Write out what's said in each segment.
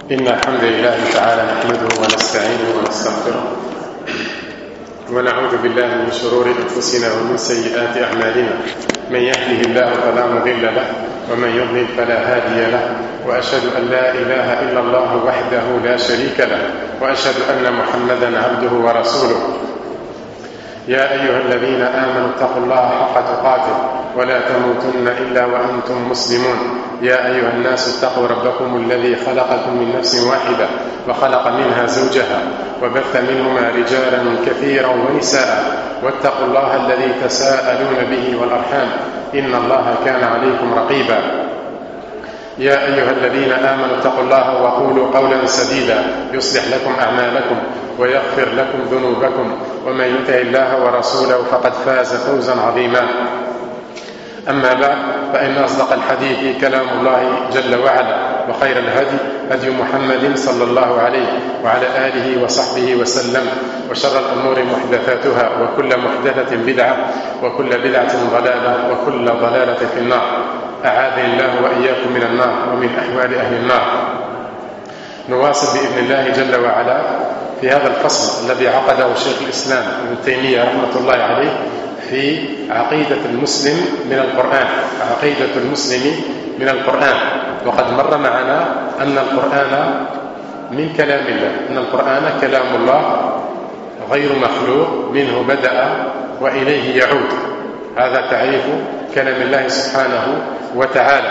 إن الحمد لله تعالى نحمده ونستعينه ونستغفره ونعوذ بالله من شرور أنفسنا ومن سيئات أعمالنا. من يهده الله فلا مضل له ومن يضلل فلا هادي له، وأشهد أن لا إله إلا الله وحده لا شريك له، وأشهد أن محمدا عبده ورسوله. يا أيها الذين آمنوا اتقوا الله حق تقاته ولا تموتن إلا وأنتم مسلمون. يا أيها الناس اتقوا ربكم الذي خلقكم من نفس واحدة وخلق منها زوجها وبث منهما رجالا كثيرا ونساء، واتقوا الله الذي تساءلون به والأرحام إن الله كان عليكم رقيبا. يا أيها الذين آمنوا اتقوا الله وقولوا قولا سديدا يصلح لكم أعمالكم ويغفر لكم ذنوبكم، ومن يطع الله ورسوله فقد فاز فوزا عظيما. أما بعد، فإن أصدق الحديث كلام الله جل وعلا، وخير الهدي هدي محمد صلى الله عليه وعلى آله وصحبه وسلم، وشر الأمور محدثاتها، وكل محدثة بدعة، وكل بدعة ضلالة، وكل ضلالة في النار. أعاذني الله وإياكم من النار ومن أحوال أهل النار. نواصل بإذن الله جل وعلا في هذا الفصل الذي عقده شيخ الإسلام ابن تيمية رحمة الله عليه في عقيدة المسلم من القرآن، عقيدة المسلم من القرآن. وقد مر معنا أن القرآن من كلام الله، أن القرآن كلام الله غير مخلوق، منه بدأ وإليه يعود. هذا تعريف كلام الله سبحانه وتعالى.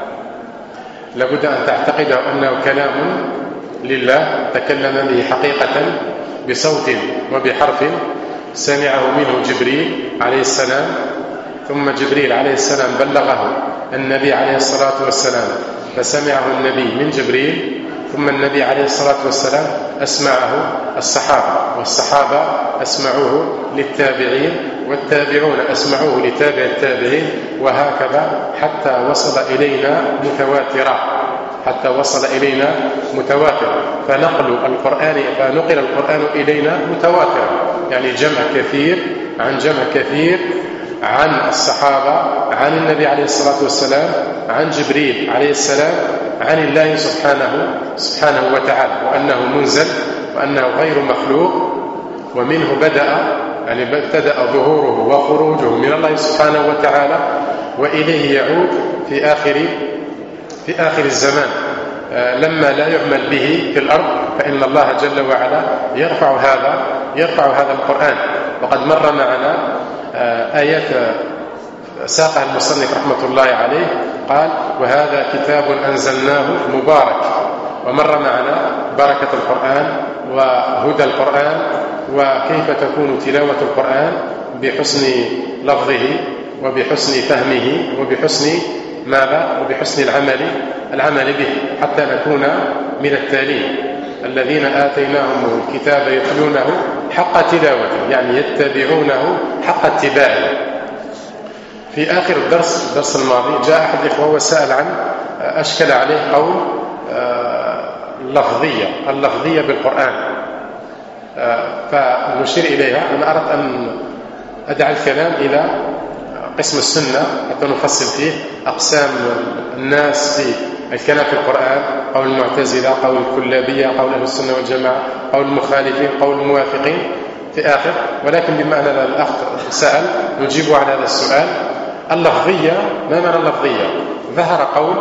لابد أن تعتقد أنه كلام لله تكلم به حقيقة بصوت وبحرف سمعه منه جبريل عليه السلام، ثم جبريل عليه السلام بلغه النبي عليه الصلاة والسلام، فسمعه النبي من جبريل، ثم النبي عليه الصلاة والسلام أسمعه الصحابة، والصحابة أسمعوه للتابعين، والتابعون أسمعوه لتابع التابعين، وهكذا حتى وصل إلينا متواترا، حتى وصل إلينا متواترا. فنقل القرآن إلينا متواترا، يعني جمع كثير عن جمع كثير عن الصحابة، عن النبي عليه الصلاة والسلام، عن جبريل عليه السلام، عن الله سبحانه وتعالى، وأنه منزل، وأنه غير مخلوق، ومنه بدأ، يعني ابتدأ ظهوره وخروجه من الله سبحانه وتعالى، وإليه يعود في آخر الزمان لما لا يعمل به في الأرض، فإن الله جل وعلا يرفع هذا القرآن. وقد مر معنا آيات ساقها المصنف رحمة الله عليه، قال: وهذا كتاب أنزلناه مبارك. ومر معنا بركة القرآن وهدى القرآن، وكيف تكون تلاوة القرآن بحسن لفظه وبحسن فهمه وبحسن ماذا؟ وبحسن العمل به، حتى نكون من التالين الذين آتيناهم الكتاب يتلونه حق تلاوته، يعني يتبعونه حق اتباعه. في آخر الدرس الماضي جاء أحد الإخوة وسأل عن أشكل عليه قول اللفظية بالقرآن، فنشير إليها. أنا أردت أن أدعى الكلام إلى قسم السنة حتى نفصل فيه أقسام الناس في الكلام في القرآن، قول المعتزلة، قول الكلابية، قول أهل السنة والجماعة، قول المخالفين، قول الموافقين في آخر. ولكن بما أن الأخ سأل نجيب على هذا السؤال. اللفظية، ما معنى اللفظية؟ ظهر قول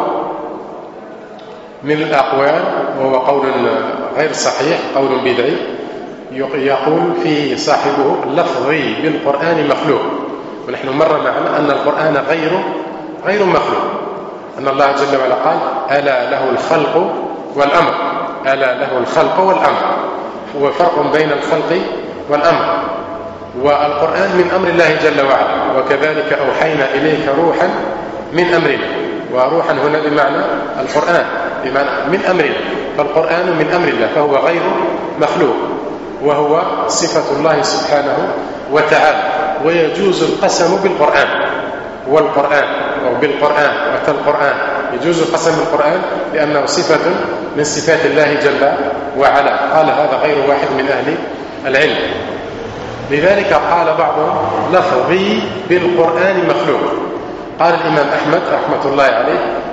من الأقوال، وهو قول غير صحيح، قول بدعي، يقول فيه صاحبه اللفظي بالقرآن مخلوق. ونحن مر معنا أن القرآن غير مخلوق، أن الله جل وعلا قال: ألا له الخلق والأمر. ألا له الخلق والأمر، هو فرق بين الخلق والأمر. والقرآن من أمر الله جل وعلا، وكذلك أوحينا إليك روحا من أمرنا. وروحا هنا بمعنى القرآن، بمعنى من أمرنا، فالقرآن من أمر الله، فهو غير مخلوق، وهو صفة الله سبحانه وتعالى. ويجوز القسم بالقرآن والقرآن، أو بالقرآن وكالقرآن، يجوز القسم بالقرآن لأنه صفة من صفات الله جل وعلا. قال هذا غير واحد من أهل العلم. لذلك قال بعضهم لفظي بالقرآن مخلوق. قال الإمام أحمد رحمة الله عليه: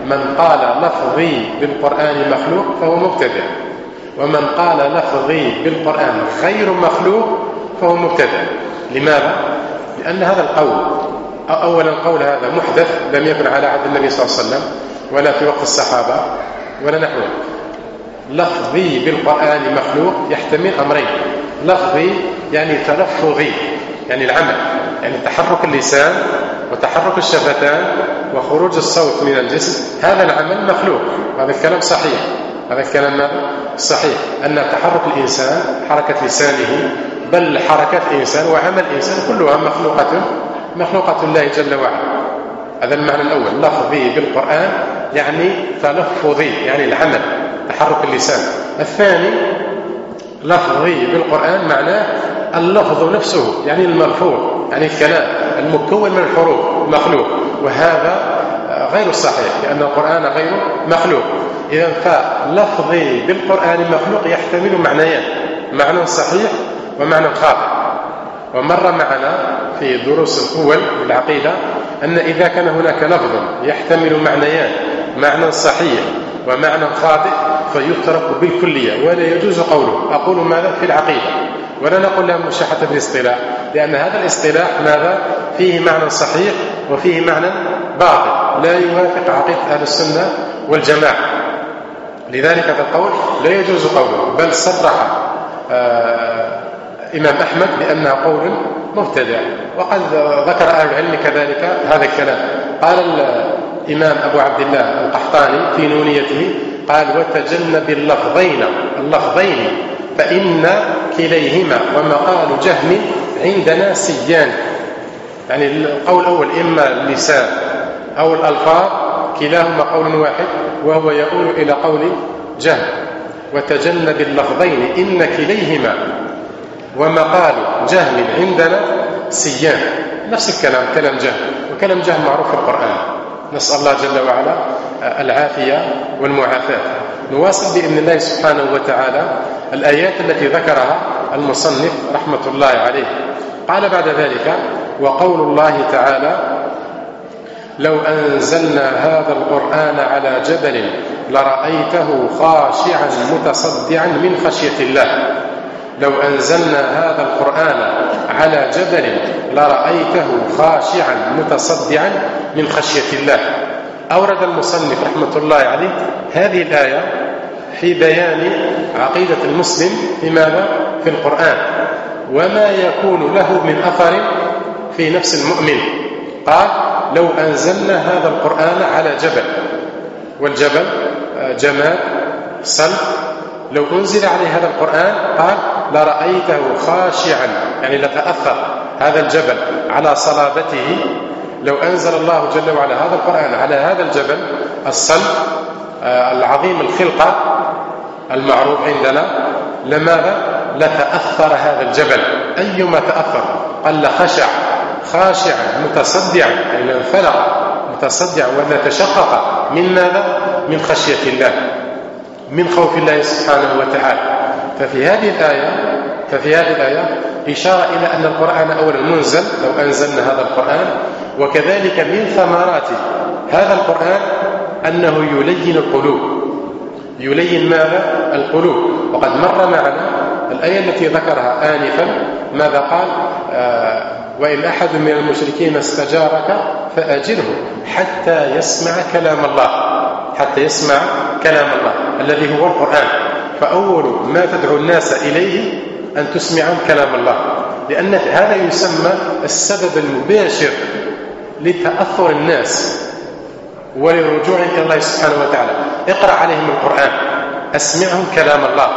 من قال لفظي بالقرآن مخلوق فهو مبتدع، ومن قال لفظي بالقرآن غير مخلوق فهو مبتدع. لماذا؟ لأن هذا القول أولا القول هذا محدث لم يكن على عهد النبي صلى الله عليه وسلم ولا في وقت الصحابة ولا نحوه. لفظي بالقرآن مخلوق يحتمل أمرين: لفظي يعني تلفظي يعني العمل، يعني تحرك اللسان وتحرك الشفتان وخروج الصوت من الجسم، هذا العمل مخلوق. هذا الكلام صحيح، هذا الكلام صحيح أن تحرك الإنسان، حركة لسانه، بل حركات الإنسان وعمل الإنسان كلها مخلوقة الله جل وعلا. هذا المعنى الأول. لفظي بالقرآن يعني تلفظي يعني العمل، تحرك اللسان. الثاني لفظي بالقرآن معناه اللفظ نفسه يعني الملفوظ، يعني الكلام المكون من الحروف مخلوق، وهذا غير صحيح لأن القرآن غير مخلوق. إذن فلفظي بالقرآن مخلوق يحتمل معنيين: معنى صحيح ومعنى خاطئ. ومر معنا في دروس الأول بالعقيدة أن إذا كان هناك لفظ يحتمل معنيان: معنى صحيح ومعنى خاطئ، فيترك بالكلية ولا يجوز قوله. أقول ماذا؟ في العقيدة، ولا نقول لها مشاحة بالاصطلاح، لأن هذا الاصطلاح ماذا؟ فيه معنى صحيح وفيه معنى باطل لا يوافق عقيدة أهل السنة والجماعة. لذلك هذا القول لا يجوز قوله، بل صرح إمام أحمد بأنه قول مبتدع. وقد ذكر أهل العلم كذلك هذا الكلام. قال الإمام أبو عبد الله القحطاني في نونيته قال: وتجنب اللفظين فإن كليهما ومقال جهم عندنا سيان. يعني القول الأول إما اللسان أو الألفاظ كلاهما قول واحد، وهو يقول إلى قول جهم. وتجنب اللفظين إن كليهما ومقال جهم عندنا سيان. نفس الكلام، كلام جهم، وكلام جهم معروف في القرآن. نسأل الله جل وعلا العافية والمعافاة. نواصل بإذن الله سبحانه وتعالى الآيات التي ذكرها المصنف رحمة الله عليه. قال بعد ذلك: وقول الله تعالى: لو أنزلنا هذا القرآن على جبل لرأيته خاشعا متصدعا من خشية الله. لو أنزلنا هذا القرآن على جبل لرأيته خاشعا متصدعا من خشية الله. أورد المصنف رحمة الله عليه هذه الآية في بيان عقيدة المسلم في ماذا؟ في القرآن، وما يكون له من أثر في نفس المؤمن. قال: لو أنزلنا هذا القرآن على جبل، والجبل جماد صلب. لو أنزل عليه هذا القرآن قال لرأيته خاشعا، يعني لتأثر هذا الجبل على صلابته. لو أنزل الله جل وعلا هذا القرآن على هذا الجبل الصلب العظيم الخلقة المعروف عندنا، لماذا؟ لتأثر هذا الجبل. أيما تأثر؟ قال لخشع، خاشعا متصدعا، يعني انفلق متصدعا ولتشقق من ماذا؟ من خشية الله، من خوف الله سبحانه وتعالى. ففي هذه الآية إشارة إلى أن القرآن أولا منزل، لو أنزلنا هذا القرآن. وكذلك من ثمرات هذا القرآن أنه يلين القلوب. يلين ماذا؟ القلوب. وقد مر معنا الآية التي ذكرها آنفا، ماذا قال؟ وإن أحد من المشركين استجارك فأجره حتى يسمع كلام الله، حتى يسمع كلام الله الذي هو القرآن. فأول ما تدعو الناس إليه أن تسمعهم كلام الله، لأن هذا يسمى السبب المباشر لتأثر الناس ولرجوع إلى الله سبحانه وتعالى. اقرأ عليهم القرآن، أسمعهم كلام الله.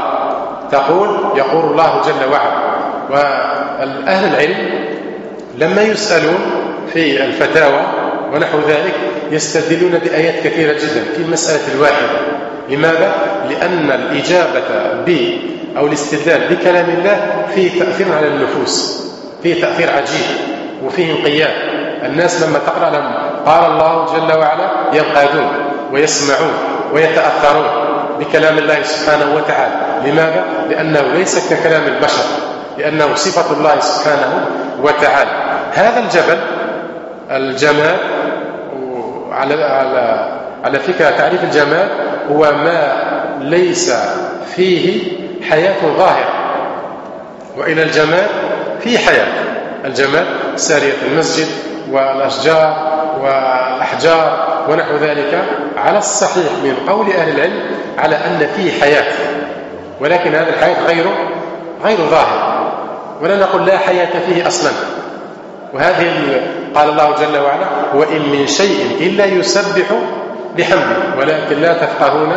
يقول الله جل وعلا. وأهل العلم لما يسألون في الفتاوى ونحو ذلك يستدلون بآيات كثيرة جدا في المسألة الواحدة. لماذا؟ لأن الإجابة أو الاستدلال بكلام الله فيه تأثير على النفوس، فيه تأثير عجيب وفيه انقياد. الناس لما تقرأ لهم قال الله جل وعلا ينقادون ويسمعون ويتأثرون بكلام الله سبحانه وتعالى. لماذا؟ لأنه ليس ككلام البشر، لأنه صفة الله سبحانه وتعالى. هذا الجبل الجماد على على فكرة تعريف الجمال هو ما ليس فيه حياة ظاهرة، وإلى الجمال فيه حياة. الجمال سارية المسجد والأشجار والأحجار ونحو ذلك، على الصحيح من قول أهل العلم على أن فيه حياة، ولكن هذه الحياة غير ظاهرة، ولا نقول لا حياة فيه أصلا. وهذه قال الله جل وعلا: وإن من شيء إلا يسبح بحمده ولكن لا تفقهون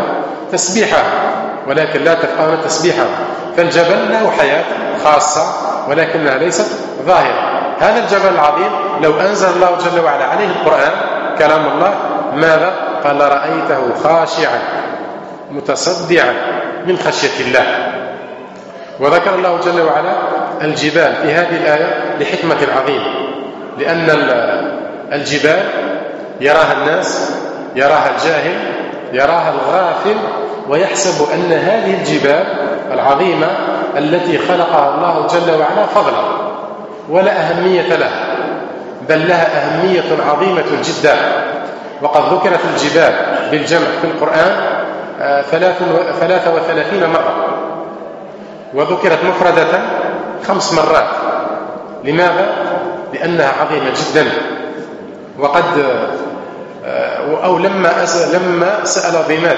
تسبيحه. فالجبل له حياة خاصة ولكنها ليست ظاهرة. هذا الجبل العظيم لو أنزل الله جل وعلا عليه القرآن كلام الله، ماذا؟ قال: رأيته خاشعا متصدعا من خشية الله. وذكر الله جل وعلا الجبال في هذه الآية لحكمة عظيمة، لأن الجبال يراها الناس، يراها الجاهل، يراها الغافل، ويحسب أن هذه الجبال العظيمة التي خلقها الله جل وعلا فضلا ولا أهمية لها، بل لها أهمية عظيمة جدا. وقد ذكرت الجبال بالجمع في القرآن 33 مرة، وذكرت مفردة 5 مرات. لماذا؟ لأنها عظيمة جدا. وقد لما سأل ضماد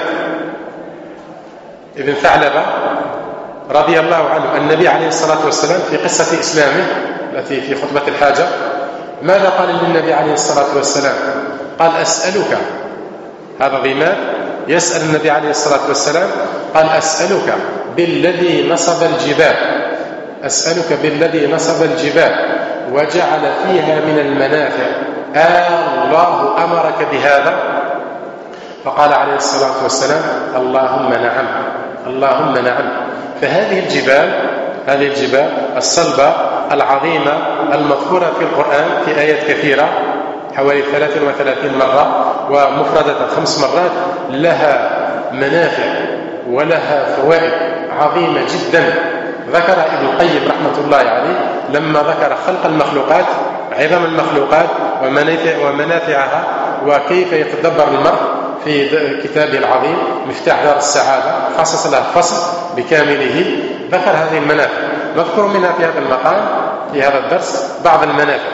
ابن ثعلبة رضي الله عنه النبي عليه الصلاة والسلام في قصة إسلامه التي في خطبة الحاجة، ماذا قال للنبي عليه الصلاة والسلام؟ قال: أسألك. هذا ضماد يسأل النبي عليه الصلاة والسلام، قال: أسألك بالذي نصب الجبال، أسألك بالذي نصب الجبال وجعل فيها من المنافع، الله أمرك بهذا؟ فقال عليه الصلاة والسلام: اللهم نعم، اللهم نعم. فهذه الجبال الصلبة العظيمة المذكورة في القرآن في آيات كثيرة حوالي 33 مرة ومفردة 5 مرات، لها منافع ولها فوائد عظيمة جدا. ذكر ابن القيم رحمة الله عليه لما ذكر خلق المخلوقات، عظم المخلوقات ومنافعها، وكيف يتدبر المرء في كتابه العظيم مفتاح دار السعادة، خصص له فصل بكامله ذكر هذه المنافع. نذكر منها في هذا المقام في هذا الدرس بعض المنافع.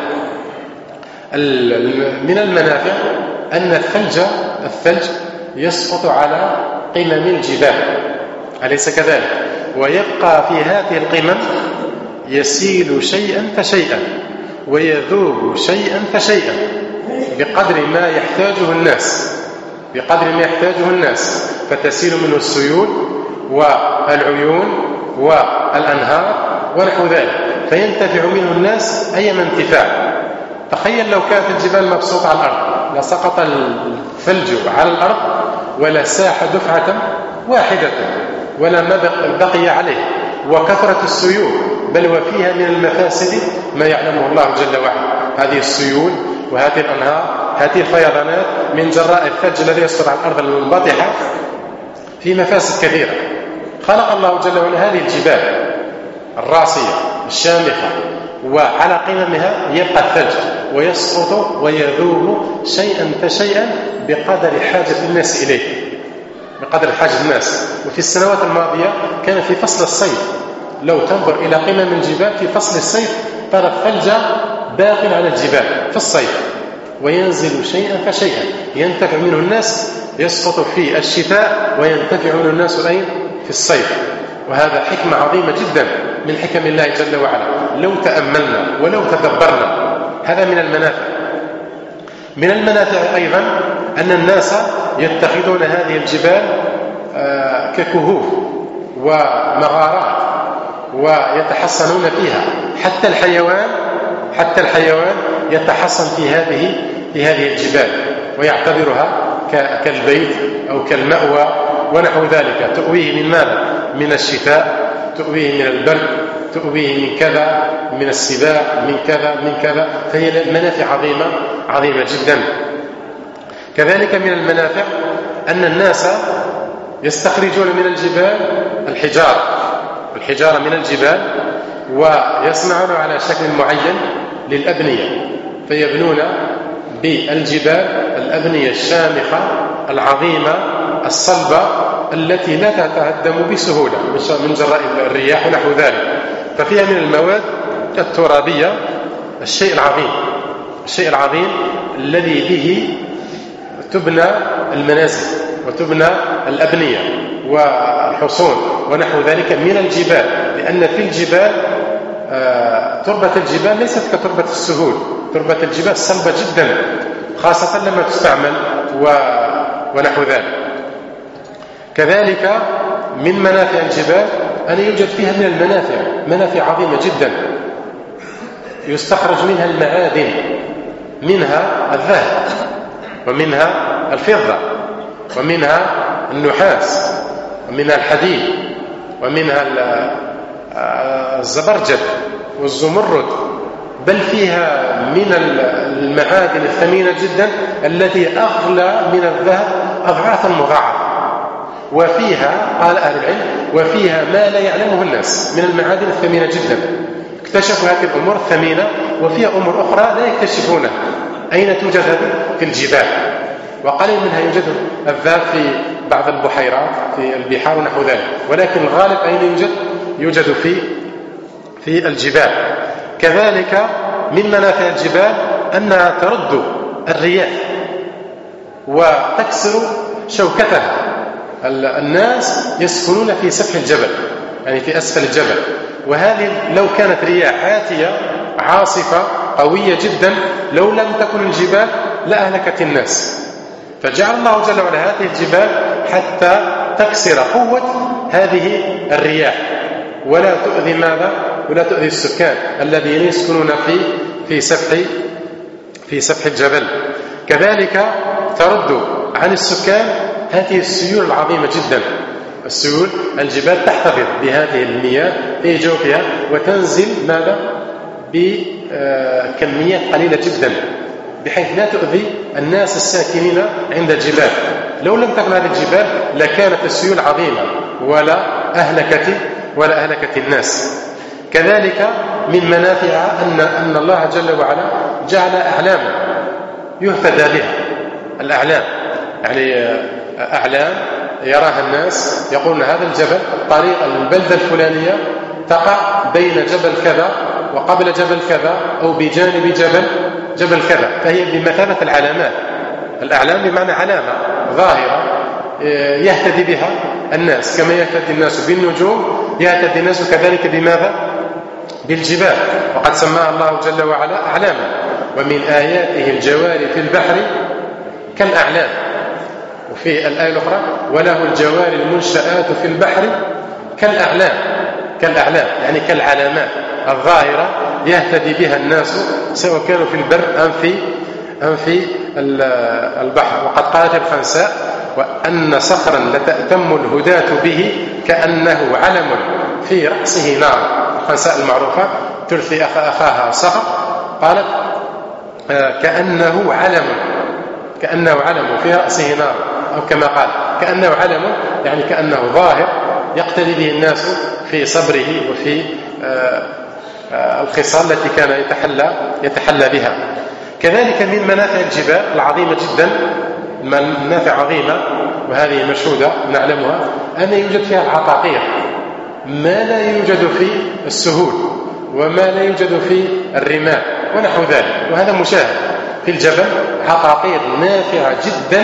من المنافع أن الثلج يسقط على قمم الجبال، أليس كذلك؟ ويبقى في هذه القمم يسيل شيئا فشيئا ويذوب شيئا فشيئا بقدر ما يحتاجه الناس، فتسيل منه السيول والعيون والأنهار ونحو ذلك، فينتفع منه الناس أيما انتفاع. تخيل لو كانت الجبال مبسوطة على الأرض لسقط الثلج على الأرض ولا ساح دفعة واحدة ولا ما بقي عليه، وكثرة السيول، بل وفيها من المفاسد ما يعلمه الله جل وعلا. هذه السيول وهذه الأنهار، هذه الفيضانات من جراء الثلج الذي يسقط على الأرض المنبطحة في مفاسد كثيرة. خلق الله جل وعلا هذه الجبال الراسية الشامخة، وعلى قممها يبقى الثلج ويسقط ويذوب شيئا فشيئا بقدر حاجة الناس إليه، بقدر حاجة الناس. وفي السنوات الماضية كان في فصل الصيف، لو تنظر إلى قمم الجبال في فصل الصيف ترى الثلج باق على الجبال في الصيف، وينزل شيئا فشيئا ينتفع منه الناس، يسقط في الشتاء وينتفع منه الناس أين؟ في الصيف. وهذا حكمة عظيمة جدا من حكم الله جل وعلا لو تأملنا ولو تدبرنا. هذا من المنافع. من المنافع أيضا أن الناس يتخذون هذه الجبال ككهوف ومغارات ويتحصنون فيها، حتى الحيوان يتحصن في هذه الجبال ويعتبرها كالبيت أو كالمأوى ونحو ذلك. تؤويه من ماذا؟ من الشتاء، تؤويه من البرد، تؤويه من كذا، من السباع، من كذا. فهي منافع عظيمة جدا. كذلك من المنافع أن الناس يستخرجون من الجبال الحجارة من الجبال، ويصنعون على شكل معين للأبنية، فيبنون بالجبال الأبنية الشامخة العظيمة الصلبة التي لا تتهدم بسهولة من جراء الرياح ونحو ذلك. ففيها من المواد الترابية الشيء العظيم الذي به تبنى المنازل وتبنى الأبنية والحصون ونحو ذلك من الجبال، لأن في الجبال تربة الجبال ليست كتربة السهول، تربة الجبال صلبة جدا خاصة لما تستعمل ونحو ذلك. كذلك من منافع الجبال أن يوجد فيها من منافع عظيمة جدا، يستخرج منها المعادن، منها الذهب ومنها الفضة ومنها النحاس ومنها الحديد ومنها الزبرجد والزمرد، بل فيها من المعادن الثمينة جدا التي أغلى من الذهب أضعافا مضاعفة. وفيها قال أهل العلم وفيها ما لا يعلمه الناس من المعادن الثمينة جدا، اكتشفوا هذه الأمور الثمينة وفيها أمور أخرى لا يكتشفونها. أين توجد في الجبال، وقليل منها يوجد الذهب في بعض البحيرات في البحار ونحو ذلك، ولكن الغالب أين يوجد في الجبال. كذلك من منافع الجبال أنها ترد الرياح وتكسر شوكتها. الناس يسكنون في سفح الجبل، يعني في أسفل الجبل، وهذه لو كانت رياح عاتية عاصفة قوية جدا لو لم تكن الجبال لأهلكت الناس. فجعل الله جل وعلا هذه الجبال حتى تكسر قوة هذه الرياح ولا تؤذي ماذا؟ ولا تؤذي السكان الذين يسكنون في سفح الجبل. كذلك ترد عن السكان هذه السيول العظيمة جدا، السيول الجبال تحتفظ بهذه المياه في جوفها وتنزل ماذا؟ بكميات قليلة جدا بحيث لا تؤذي الناس الساكنين عند الجبال. لو لم تكن هذه الجبال لكانت السيول عظيمة ولا أهلكت الناس. كذلك من منافعها أن الله جل وعلا جعل أعلاما يهتدى بها. الأعلام يعني أعلام يراها الناس، يقولون هذا الجبل الطريق البلدة الفلانية تقع بين جبل كذا وقبل جبل كذا أو بجانب جبل كذا، فهي بمثابة العلامات. الأعلام بمعنى علامة ظاهرة يهتدي بها الناس، كما يهتدي الناس بالنجوم يهتدي الناس كذلك بماذا؟ بالجبال. وقد سماها الله جل وعلا أعلاما. ومن آياته الجواري في البحر كالأعلام. وفي الآية الأخرى وله الجواري المنشآت في البحر كالأعلام يعني كالعلامات الظاهرة يهتدي بها الناس سواء كانوا في البر أم في البحر. وقد قالت الخنساء وأن صخرا لتأتم الهداة به كأنه علم في رأسه نار. الخنساء المعروفة ترثي أخاها صخر، قالت كأنه علم في رأسه نار، أو كما قال كأنه علم يعني كأنه ظاهر يقتدي به الناس في صبره وفي الخصال التي كان يتحلى بها. كذلك من منافع الجبال العظيمة جدا، منافع عظيمة وهذه مشهودة نعلمها، أن يوجد فيها العقاقير ما لا يوجد في السهول وما لا يوجد في الرمال ونحو ذلك، وهذا مشاهد في الجبل. عقاقير نافعة جدا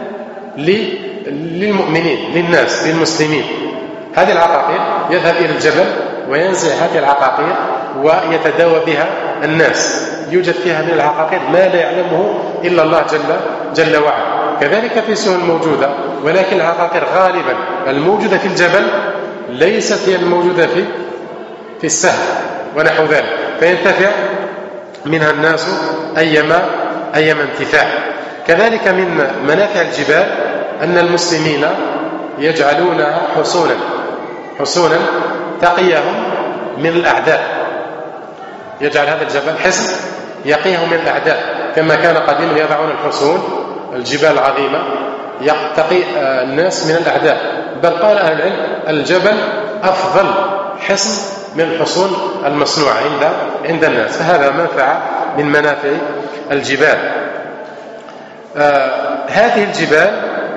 للمؤمنين للناس للمسلمين. هذه العقاقير يذهب إلى الجبل وينزع هذه العقاقير ويتداوى بها الناس. يوجد فيها من العقاقير ما لا يعلمه إلا الله جل وعلا. كذلك في سهول موجودة، ولكن العقاقير غالبا الموجودة في الجبل ليست هي الموجودة في السهل ونحو ذلك، فينتفع منها الناس أيما انتفاع. كذلك من منافع الجبال أن المسلمين يجعلونها حصونا تقيهم من الأعداء. يجعل هذا الجبل حصن يقيهم من الأعداء، كما كان قديما يضعون الحصون الجبال العظيمة يقتقي الناس من الأعداء. بل قال أهل العلم الجبل أفضل حصن من الحصون المصنوعة عند الناس، فهذا منفعة من منافع الجبال. هذه الجبال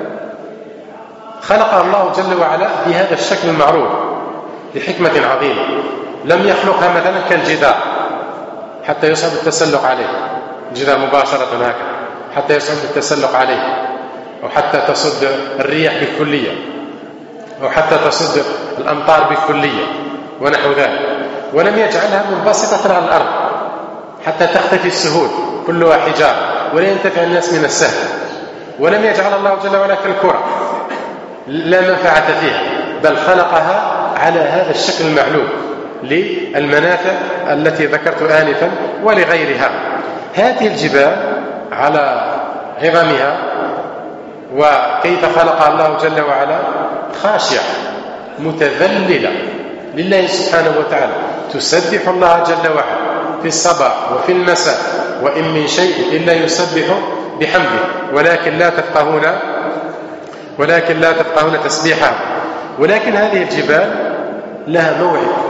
خلقها الله جل وعلا بهذا الشكل المعروف لحكمة عظيمة. لم يخلقها مثلا كالجدار حتى يصعب التسلق عليه، الجدار مباشرة هكذا حتى يصعب التسلق عليه، أو حتى تصد الرياح بالكلية، أو حتى تصد الأمطار بالكلية ونحو ذلك. ولم يجعلها منبسطة على الأرض حتى تختفي السهول كلها حجارة ولا ينتفع الناس من السهل. ولم يجعل الله جل وعلا كالكرة لا منفعة فيها، بل خلقها على هذا الشكل المعلوم للمنافع التي ذكرت آنفا ولغيرها. هذه الجبال على عظمها وكيف خلقها الله جل وعلا خاشعة متذللة لله سبحانه وتعالى، تسبح الله جل وعلا في الصباح وفي المساء، وإن من شيء إلا يسبح بحمده ولكن لا تفقهون تسبيحها. ولكن هذه الجبال لها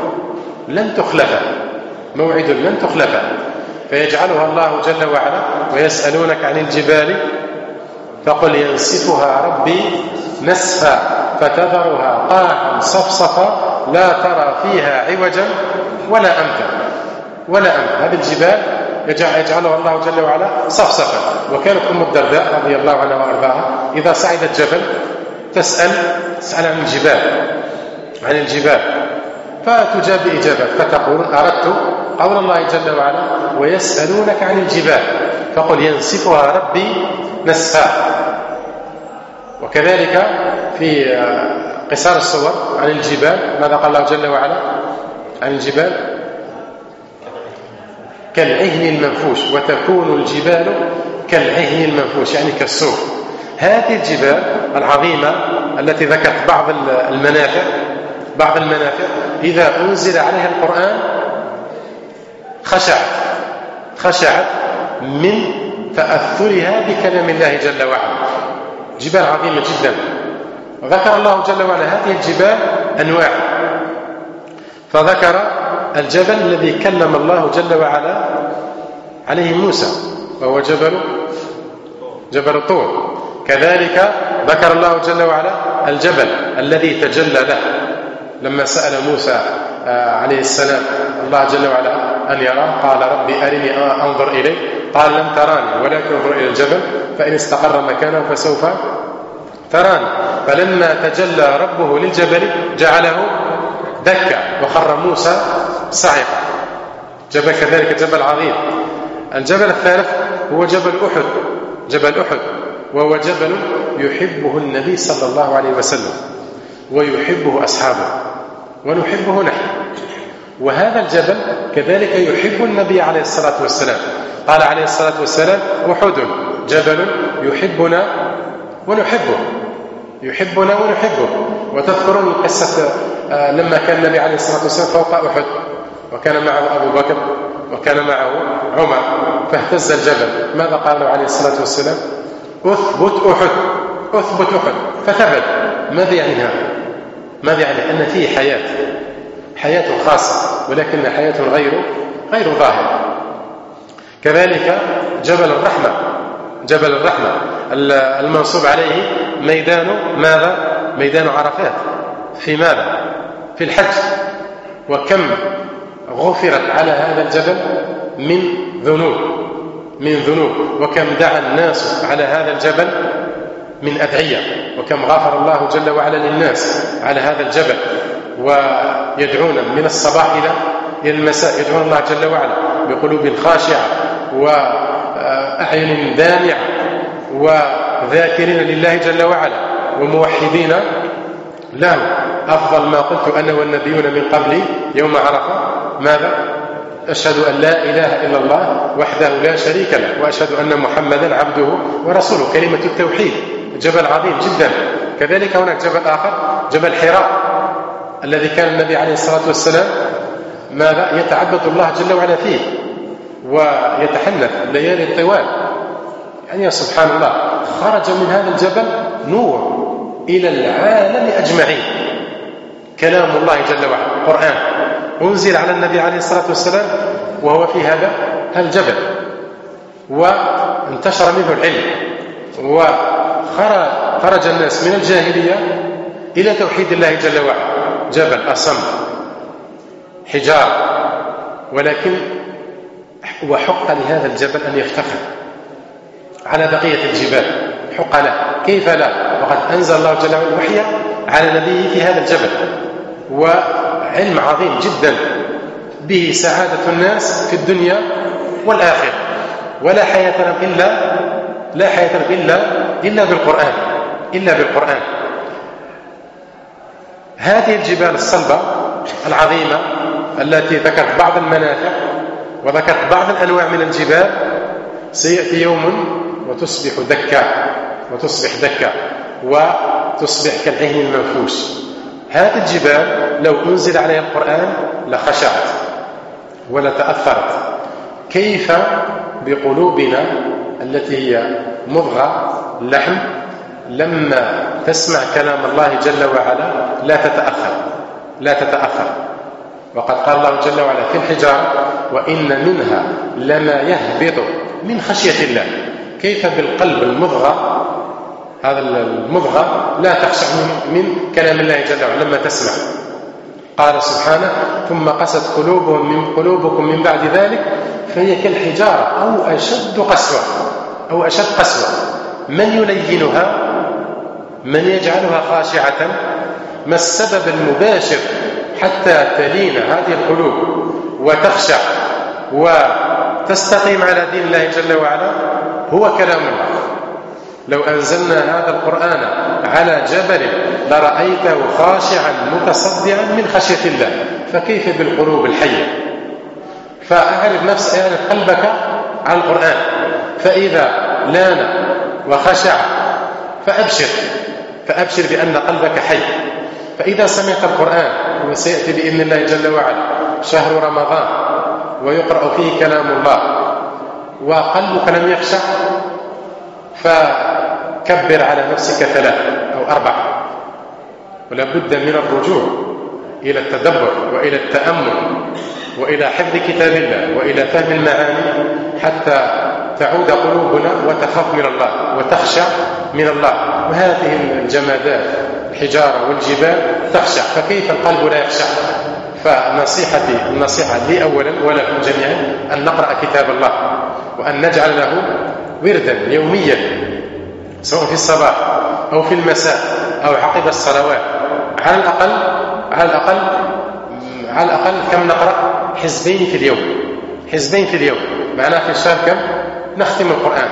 موعد لن تخلف، فيجعلها الله جل وعلا. ويسألونك عن الجبال فقل ينسفها ربي نسفا فتذرها قاعا صفصفا لا ترى فيها عوجا ولا أمتا. هذه الجبال يجعلها الله جل وعلا صفصفا. وكانت أم الدرداء رضي الله عنها وأرضاها إذا صعدت جبل تسأل عن الجبال فتجاب بإجابات، فتقول أردت قول الله جل وعلا ويسألونك عن الجبال فقل ينسفها ربي نسفا. وكذلك في قصار الصور عن الجبال ماذا قال الله جل وعلا عن الجبال؟ كالعهن المنفوش، وتكون الجبال كالعهن المنفوش يعني كالصوف. هذه الجبال العظيمة التي ذكرت بعض المنافع إذا أنزل عليها القرآن خشعت من تأثرها بكلام الله جل وعلا. جبال عظيمة جدا. ذكر الله جل وعلا هذه الجبال أنواع، فذكر الجبل الذي كلم الله جل وعلا عليه موسى وهو جبل طور. كذلك ذكر الله جل وعلا الجبل الذي تجلى له لما سأل موسى عليه السلام الله جل وعلا أن يراه، قال ربي أرني أنظر إليه، قال لن تراني ولكن انظر إلى الجبل فإن استقر مكانه فسوف تراني. فلما تجلى ربه للجبل جعله دكا وخر موسى صعقا. جبل كذلك جبل عظيم. الجبل الثالث هو جبل أحد، وهو جبل يحبه النبي صلى الله عليه وسلم ويحبه أصحابه ونحبه نحن. وهذا الجبل كذلك يحب النبي عليه الصلاة والسلام. قال عليه الصلاة والسلام أحد جبل يحبنا ونحبه. وتذكرون قصة لما كان النبي عليه الصلاة والسلام فوق أحد وكان معه أبو بكر وكان معه عمر، فاهتز الجبل. ماذا قال عليه الصلاة والسلام؟ أثبت أحد فثبت. ماذا يعني هذا؟ ماذا يعني؟ أن فيه حياة خاصة، ولكن حياة غير ظاهرة. كذلك جبل الرحمة المنصوب عليه ميدان عرفات. في ماذا؟ في الحج. وكم غفرت على هذا الجبل من ذنوب، وكم دعا الناس على هذا الجبل من أدعية، وكم غفر الله جل وعلا للناس على هذا الجبل. ويدعون من الصباح إلى المساء، يدعون الله جل وعلا بقلوب خاشعة وأعين دامعة وذاكرين لله جل وعلا وموحدين له. أفضل ما قلت أنا والنبيون من قبلي يوم عرفة ماذا؟ أشهد أن لا إله إلا الله وحده لا شريك له وأشهد أن محمدا عبده ورسوله. كلمة التوحيد. جبل عظيم جدا. كذلك هناك جبل آخر جبل حراء الذي كان النبي عليه الصلاة والسلام ماذا؟ يتعبد الله جل وعلا فيه ويتحنث الليالي الطوال. يعني سبحان الله، خرج من هذا الجبل نور إلى العالم أجمعين. كلام الله جل وعلا القرآن أنزل على النبي عليه الصلاة والسلام وهو في هذا الجبل، وانتشر منه العلم، وخرج الناس من الجاهلية إلى توحيد الله جل وعلا. جبل أصم حجار، ولكن وحق لهذا الجبل أن يفتخر على بقية الجبال، حق له، كيف لا؟ وقد أنزل الله جل وعلا الوحي على نبيه في هذا الجبل، وعلم عظيم جدا به سعادة الناس في الدنيا والآخرة، ولا حياة لهم إلا بالقرآن. هذه الجبال الصلبة العظيمة التي ذكرت بعض المنافع وذكرت بعض الأنواع من الجبال، سيأتي يوم وتصبح دكا وتصبح كالعهن المنفوش. هذه الجبال لو أنزل عليها القرآن لخشعت ولتأثرت. كيف بقلوبنا التي هي مضغة لحم لما تسمع كلام الله جل وعلا لا تتأثر. وقد قال الله جل وعلا في الحجارة: وإن منها لما يهبط من خشية الله. كيف بالقلب المضغة، هذا المضغة لا تخشع من كلام الله جل وعلا لما تسمع. قال سبحانه: ثم قست قلوبكم من بعد ذلك فهي كالحجارة أو أشد قسوة. من يلينها؟ من يجعلها خاشعة؟ ما السبب المباشر حتى تلين هذه القلوب وتخشع وتستقيم على دين الله جل وعلا؟ هو كلام الله. لو أنزلنا هذا القرآن على جبل لرأيته خاشعا متصدعا من خشية الله، فكيف بالقلوب الحية؟ فأعرف قلبك على القرآن، فإذا لان وخشع فأبشر بأن قلبك حي. فإذا سمعت القرآن، وسيأتي بإذن الله جل وعلا شهر رمضان ويقرأ فيه كلام الله وقلبك لم يخشع، فكبر على نفسك 3 أو 4. ولا بد من الرجوع إلى التدبر وإلى التأمل وإلى حفظ كتاب الله وإلى فهم المعاني، حتى تعود قلوبنا وتخاف من الله وتخشع من الله. وهذه الجمادات الحجارة والجبال تخشع، فكيف القلب لا يخشع؟ النصيحة لي أولا ولكم جميعا أن نقرأ كتاب الله، وأن نجعل له وردا يوميا، سواء في الصباح أو في المساء أو عقب الصلوات. على الأقل كم نقرأ؟ حزبين في اليوم. معناه في الشهر كم نختم القرآن؟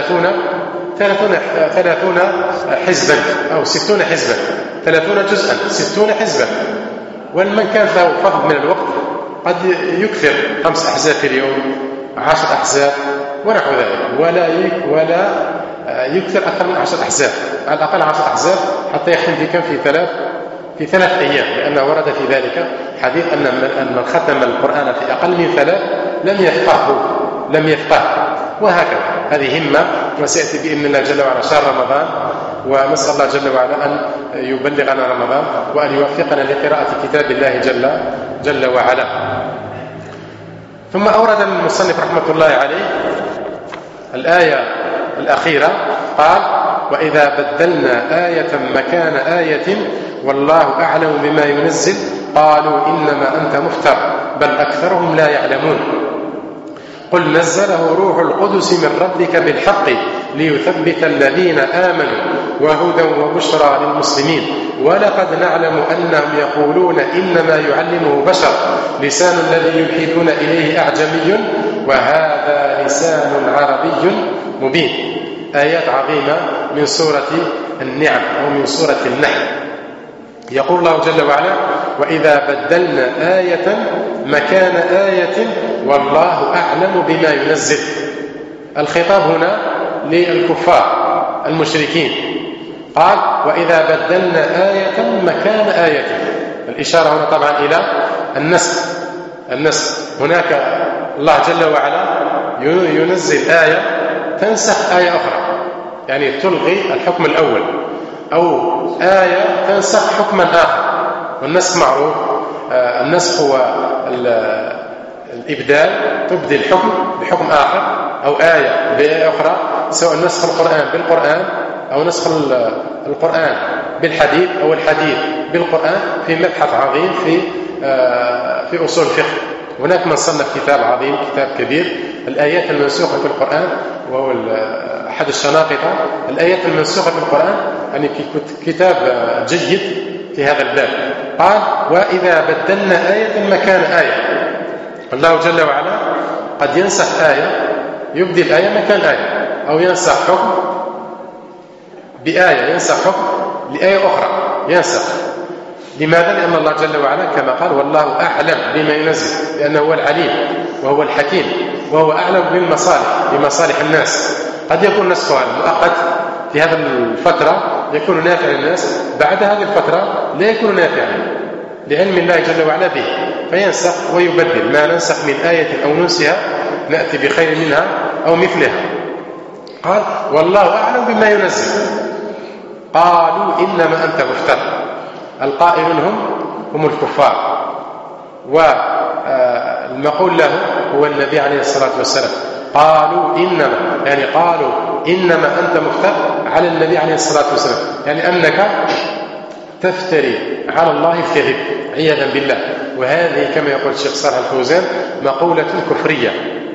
30 حزبا أو 60 حزبا، 30 جزءا 60 حزبا. ومن كان له فضل من الوقت قد يكثر 5 أحزاب في اليوم، 10 أحزاب ونحو ذلك، ولا يكثر أكثر من 10 أحزاب. على الأقل 10 أحزاب حتى يختم في كم؟ في 3 أيام، لأنه ورد في ذلك حديث أن من ختم القرآن في أقل من 3 لم يفقه. وهكذا هذه همة، وسيأتي بإذن الله جل وعلا شهر رمضان، ونسأل الله جل وعلا أن يبلغنا رمضان وأن يوفقنا لقراءة كتاب الله جل وعلا. ثم أورد المصنف رحمة الله عليه الآية الأخيرة، قال: وإذا بدلنا آية مكان آية والله أعلم بما ينزل قالوا إنما أنت مفتر بل أكثرهم لا يعلمون. قل نزله روح القدس من ربك بالحق ليثبت الذين آمنوا وهدى وبشرى للمسلمين ولقد نعلم أنهم يقولون إنما يعلمه بشر لسان الذي يلحدون إليه أعجمي وهذا لسان عربي مبين. آيات عظيمة من سورة النعم أو من سورة النحل. يقول الله جل وعلا: وإذا بدلنا آية مكان آية والله أعلم بما ينزل. الخطاب هنا للكفار المشركين. قال: وإذا بدلنا آية مكان آية. الإشارة هنا طبعا إلى النسخ. هناك الله جل وعلا ينزل آية تنسخ آية أخرى، يعني تلغي الحكم الأول، أو آية تنسخ حكما آخر. والنسخ معروف، النسخ هو الإبدال، تبدل الحكم بحكم آخر، أو آية بآية أخرى، سواء نسخ القرآن بالقرآن أو نسخ القرآن بالحديث أو الحديث بالقرآن في مبحث عظيم في أصول الفقه. هناك من صنف كتاب عظيم، كتاب كبير، الآيات المنسوخة في القرآن، وهو أحد الشناقطة، الآيات المنسوخة في القرآن، يعني كتاب جيد في هذا الباب. قال: وإذا بدلنا آية مكان آية. الله جل وعلا قد ينسخ آية، يبدل آية مكان آية، أو ينسخ حكم بآية، ينسخ حكم لآية أخرى، ينسخ. لماذا؟ لأن الله جل وعلا كما قال: والله أعلم بما ينزل، لأنه هو العليم وهو الحكيم وهو أعلم بمصالح الناس. قد يكون نسخها المؤقت في هذه الفترة يكون نافع للناس، بعد هذه الفترة لا يكون نافعا لعلم الله جل وعلا به، فينسخ ويبدل. ما ننسخ من آية أو ننسها نأتي بخير منها أو مثلها. قال: والله أعلم بما ينزل. قالوا: إنما أنت مفتر. القائلون هم الكفار، والمقول له هو النبي عليه الصلاة والسلام. قالوا إنما أنت مفتر على النبي عليه الصلاة والسلام، يعني أنك تفتري على الله الكذب عياذا بالله. وهذه كما يقول الشيخ صالح الفوزان مقولة كفرية.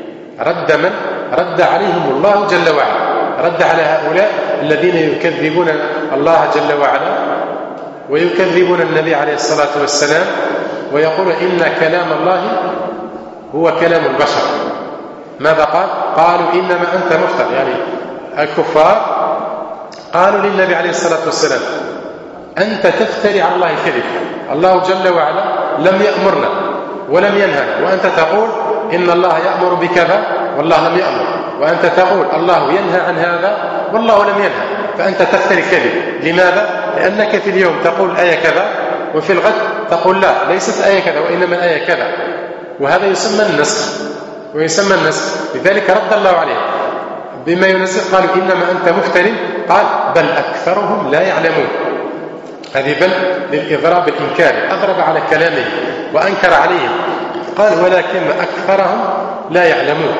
رد عليهم الله جل وعلا، رد على هؤلاء الذين يكذبون الله جل وعلا ويكذبون النبي عليه الصلاة والسلام، ويقول إن كلام الله هو كلام البشر. ماذا قال؟ قالوا إنما أنت مفتر، يعني الكفار قالوا للنبي عليه الصلاة والسلام: أنت تفتري على الله الكذب، الله جل وعلا لم يأمرنا ولم ينهنا، وأنت تقول إن الله يأمر بكذا والله لم يأمر، وأنت تقول الله ينهى عن هذا والله لم ينهى، فأنت تفتري الكذب. لماذا؟ لأنك في اليوم تقول آية كذا، وفي الغد تقول لا، ليست آية كذا وإنما الآية كذا، وهذا يسمى النسخ. لذلك رد الله عليه بما ينزل. قالوا إنما أنت مفتري. قال: بل أكثرهم لا يعلمون. هذه بل للإضراب الإنكاري، أضرب على كلامه وأنكر عليهم. قال: ولكن أكثرهم لا يعلمون.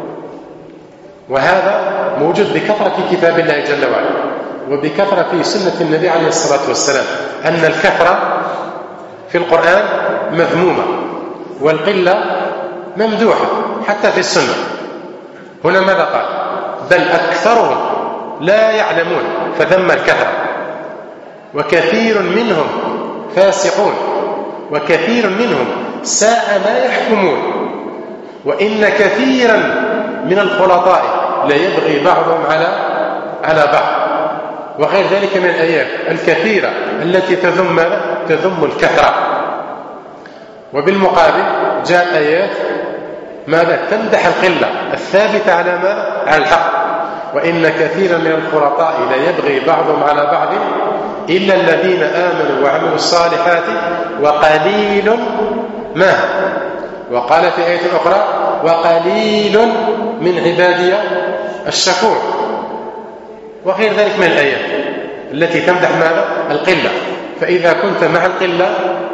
وهذا موجود بكثرة في كتاب الله جل وعلا، وبكثرة في سنة النبي عليه الصلاة والسلام، أن الكثرة في القرآن مذمومة والقلة ممدوحة حتى في السنة. هنا ماذا قال؟ بل أكثرهم لا يعلمون، فذم الكثرة. وكثير منهم فاسقون، وكثير منهم ساء ما يحكمون، وإن كثيرا من الخلطاء لا يبغي بعضهم على بعض، وغير ذلك من الآيات الكثيرة التي تذم الكثرة. وبالمقابل جاء آيات ماذا؟ تمدح القلة الثابتة على ماذا؟ على الحق. وإن كثيرا من الخلطاء لا يبغي بعضهم على بعض إلا الذين آمنوا وعملوا الصالحات وقليل ما. وقال في آية أخرى: وقليل من عبادي الشكور. وغير ذلك من الآيات التي تمدح ماذا؟ القلة. فإذا كنت مع القلة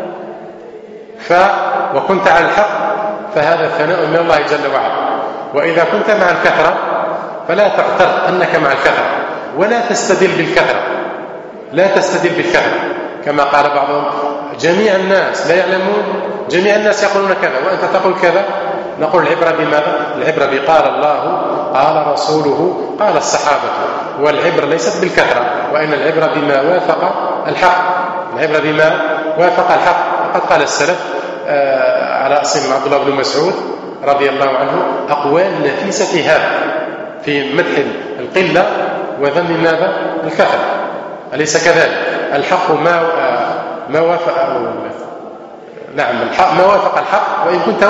وكنت على الحق فهذا ثناء من الله جل وعلا. وإذا كنت مع الكثرة فلا تعتر أنك مع الكثرة، ولا تستدل بالكثرة، كما قال بعضهم: جميع الناس لا يعلمون، جميع الناس يقولون كذا وأنت تقول كذا. نقول: العبرة بماذا؟ العبرة بقال الله، قال رسوله، قال الصحابة. والعبرة ليست بالكثرة، وإن العبرة بما وافق الحق. وقد قال السلف على أصل عبد الله بن مسعود رضي الله عنه أقوال نفيسة هذا في مدح القلة وذم ماذا؟ الكثرة. أليس كذلك؟ الحق ما وافق ما وافق الحق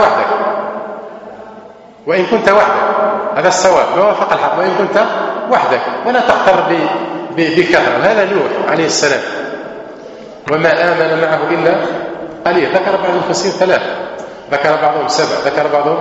وإن كنت وحدك، هذا الصواب. ما وافق الحق وإن كنت وحدك، ولا تغتر بالكثرة. هذا نوح عليه السلام، وما آمن معه إلا قليل. ذكر بعض المفسرين 3، ذكر بعضهم 7، ذكر بعضهم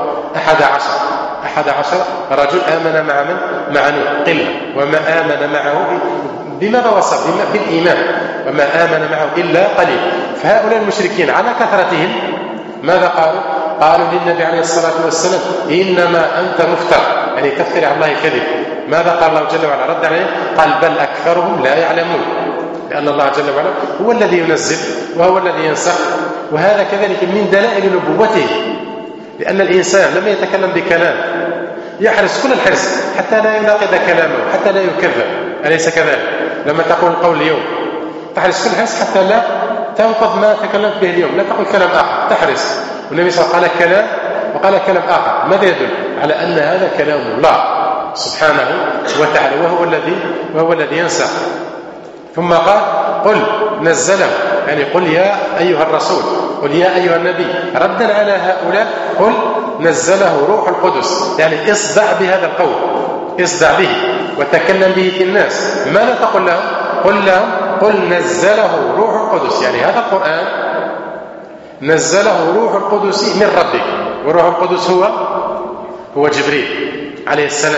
11 رجل آمن مع من؟ مع نوح قلة. وما آمن معه بماذا وصف؟ بالإيمان. وما آمن معه إلا قليل. فهؤلاء المشركين على كثرتهم ماذا قالوا؟ قالوا للنبي عليه الصلاة والسلام: إنما أنت مفتر. يعني تفتري على الله كذب. ماذا قال الله جل وعلا رد عليه؟ قال بل أكثرهم لا يعلمون، لأن الله جل وعلا هو الذي ينزل وهو الذي ينسخ، وهذا كذلك من دلائل نبوته، لأن الإنسان لما يتكلم بكلام يحرص كل الحرص حتى لا يناقض كلامه، حتى لا يكذب، أليس كذلك؟ لما تقول القول اليوم تحرص كل الحرص حتى لا تنقض ما تكلمت به اليوم، لا تقول كلام آخر، تحرص. والنبي صلى الله عليه وسلم قال كلام وقال كلام آخر، ماذا يدل؟ على أن هذا كلام الله سبحانه وتعالى، وهو الذي ينسخ. ثم قال قل نزله، يعني قل يا أيها الرسول، قل يا أيها النبي، ردا على هؤلاء قل نزله روح القدس، يعني اصدع بهذا القول، اصدع به وتكلم به في الناس. ماذا تقول لهم؟ قل لهم قل نزله روح القدس، يعني هذا القرآن نزله روح القدس من ربك، وروح القدس هو جبريل عليه السلام.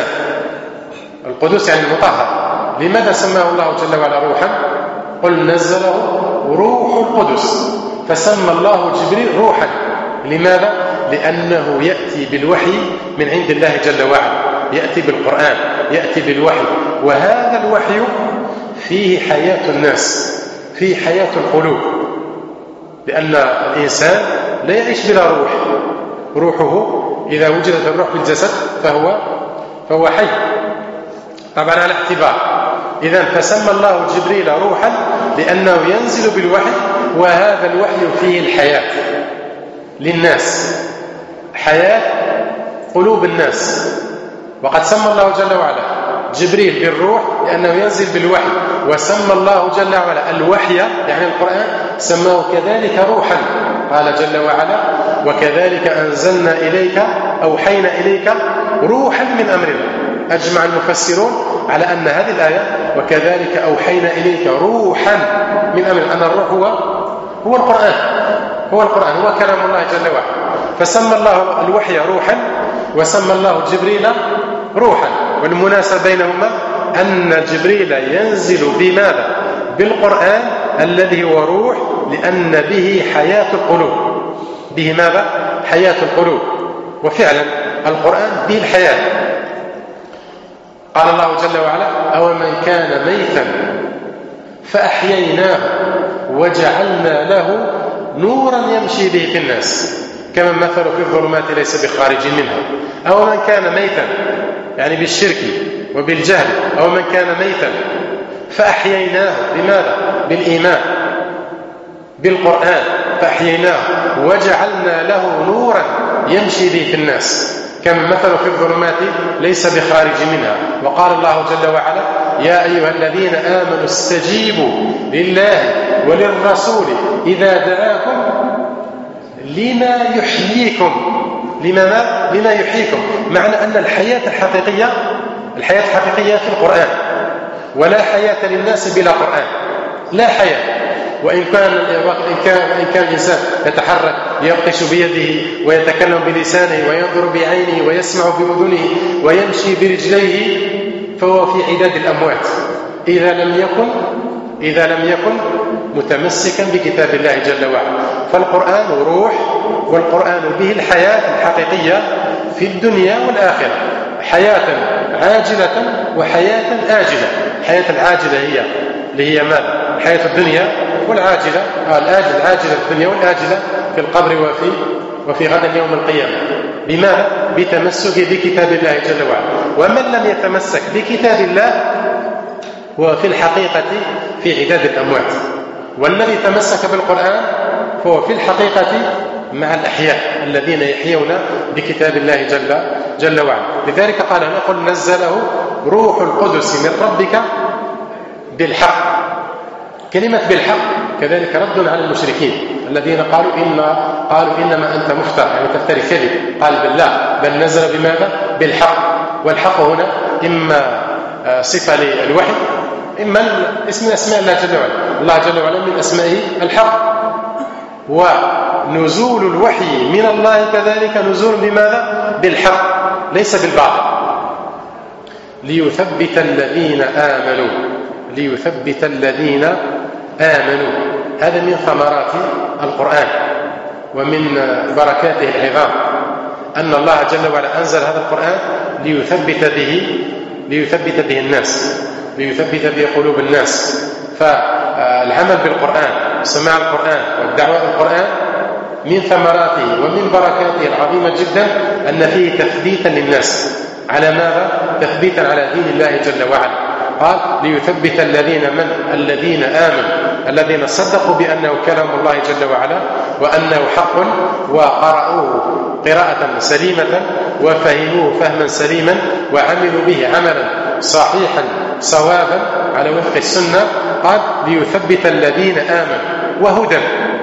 القدس يعني المطهر. لماذا سماه الله جل وعلا روحا؟ قل نزله روح القدس، فسمى الله جبريل روحا. لماذا؟ لأنه يأتي بالوحي من عند الله جل وعلا، يأتي بالقرآن، يأتي بالوحي، وهذا الوحي فيه حياة الناس، فيه حياة القلوب، لأن الإنسان لا يعيش بلا روح. روحه إذا وجدت الروح في الجسد فهو حي، طبعا على اعتبار. إذن فسمى الله جبريل روحا لأنه ينزل بالوحي، وهذا الوحي فيه الحياة للناس، حياة قلوب الناس. وقد سمى الله جل وعلا جبريل بالروح لأنه ينزل بالوحي، وسمى الله جل وعلا الوحي يعني القرآن سماه كذلك روحا. قال جل وعلا وكذلك أنزلنا إليك أوحينا إليك روحا من أمرنا. أجمع المفسرون على أن هذه الآية وكذلك أوحينا إليك روحا من أمرنا، أن الروح هو القرآن، هو كلام الله جل وعلا. فسمى الله الوحي روحا وسمى الله جبريل روحا، والمناسبة بينهما أن جبريل ينزل بماذا؟ بالقرآن الذي هو روح، لأن به حياة القلوب. به ماذا؟ حياة القلوب. وفعلا القرآن به الحياة. قال الله جل وعلا أو من كان ميتا فأحييناه وجعلنا له نورا يمشي به في الناس كمن مثل في الظلمات ليس بخارج منها. أو من كان ميتا يعني بالشرك وبالجهل، أو من كان ميتا فأحييناه بماذا؟ بالإيمان بالقرآن، فأحييناه وجعلنا له نورا يمشي به في الناس كمن مثل في الظلمات ليس بخارج منها. وقال الله جل وعلا يا أيها الذين آمنوا استجيبوا لله وللرسول إذا دعاكم لما يحييكم. لما يحييكم، معنى أن الحياة الحقيقية في القرآن، ولا حياة للناس بلا قرآن، لا حياة. وإن كان الإنسان يتحرك يبطش بيده ويتكلم بلسانه وينظر بعينه ويسمع بأذنه ويمشي برجليه فهو في عداد الأموات إذا لم يكن متمسكا بكتاب الله جل وعلا. فالقرآن روح، والقرآن به الحياة الحقيقية في الدنيا والآخرة، حياة عاجلة وحياة آجلة. الحياة العاجلة هي ماذا؟ الحياة الدنيا والعاجلة، العاجلة في الدنيا والآجلة في القبر وفي غد يوم القيامة. بماذا؟ بتمسك بكتاب الله جل وعلا. ومن لم يتمسك بكتاب الله هو في الحقيقة في عداد الأموات، والذي تمسك بالقرآن فهو في الحقيقة مع الأحياء الذين يحيون بكتاب الله جل وعلا. لذلك قال نقول نزله روح القدس من ربك بالحق. كلمة بالحق كذلك رد على المشركين الذين قالوا إنما أنت مفتر، يعني تفتري كذب. قال بالله بل نزل بماذا؟ بالحق. والحق هنا إما صفة للوحي، إما اسم من أسماء الله جل وعلا. الله جل وعلا من أسمائه الحق، ونزول الوحي من الله كذلك نزول بماذا؟ بالحق ليس بالباطل. ليثبت الذين آمنوا. هذا من ثمرات القرآن ومن بركاته العظام، أن الله جل وعلا أنزل هذا القرآن ليثبت به الناس، ليثبت به قلوب الناس. فالعمل بالقرآن، سماع القرآن والدعوة بالقرآن من ثمراته ومن بركاته العظيمة جدا أن فيه تثبيتا للناس. على ماذا؟ تثبيتا على دين الله جل وعلا. قال ليثبت الذين آمنوا، الذين صدقوا بأنه كلام الله جل وعلا وأنه حق، وقرأوه قراءة سليمة وفهموه فهما سليما وعملوا به عملا صحيحا صوابا على وفق السنة. قال ليثبت الذين آمنوا وهدى